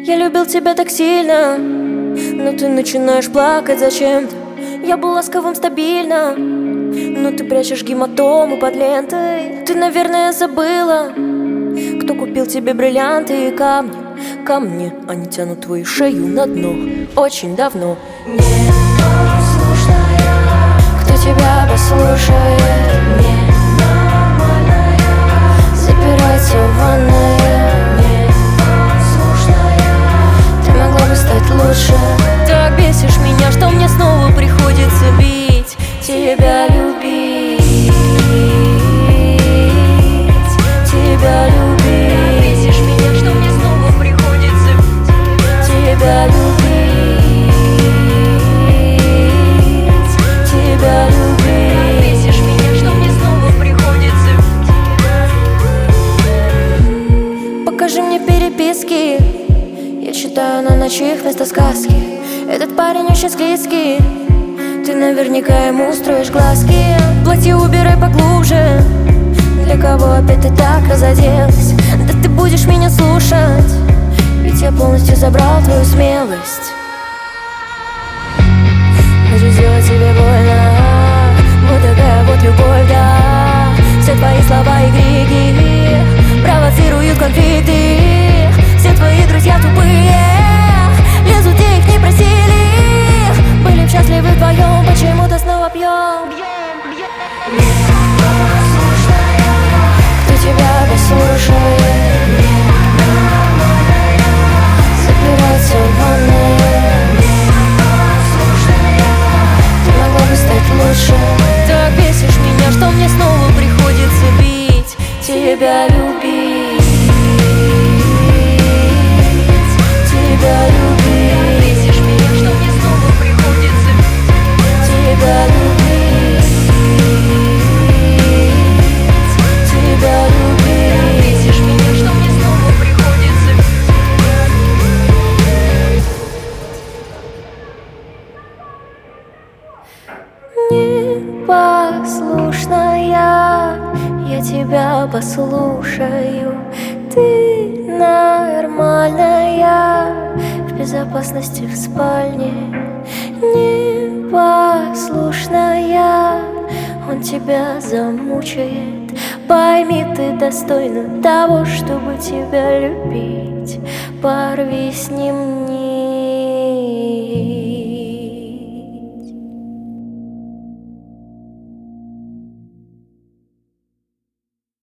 Я любил тебя так сильно, но ты начинаешь плакать зачем-то. Я был ласковым стабильно, но ты прячешь гематому под лентой. Ты, наверное, забыла, кто купил тебе бриллианты и камни. Камни, они тянут твою шею на дно очень давно. Непослушная, кто тебя послушает? Ненормальная, запирается в ванной. Непослушная, ты могла бы стать лучше. Так бесишь меня, что мне снова приходится бить тебя, любить тебя, любить. Бесишь меня, что мне снова приходится тебя любить тебя, любить. Бесишь меня, что мне снова приходится. Покажи мне переписки, я читаю на ночных вместо сказки. Этот парень очень склизкий, ты наверняка ему устроишь глазки. Платье убирай поглубже, для кого опять ты так разоделась? Да ты будешь меня слушать, ведь я полностью забрал твою смелость. Хочу сделать тебе больно, вот такая вот любовь, да. Все твои слова и крики провоцируют конфликты. Все твои друзья тупые, лезут, где их не просили. Были б счастливы вдвоем, почему-то снова пьем. Кто тебя послушает? Запираться в ванной. Ты могла бы стать лучше. Так бесишь меня, что мне снова приходится бить тебя, любить тебя, любить. Бесишь меня, что мне снова приходится тебя любить тебя, любить. Бесишь меня, что мне снова приходится. Непослушная, я тебя послушаю. Ты нормальная, в безопасности в спальне. Непослушная, он тебя замучает. Пойми, ты достойна того, чтобы тебя любить. Порви с ним вниз.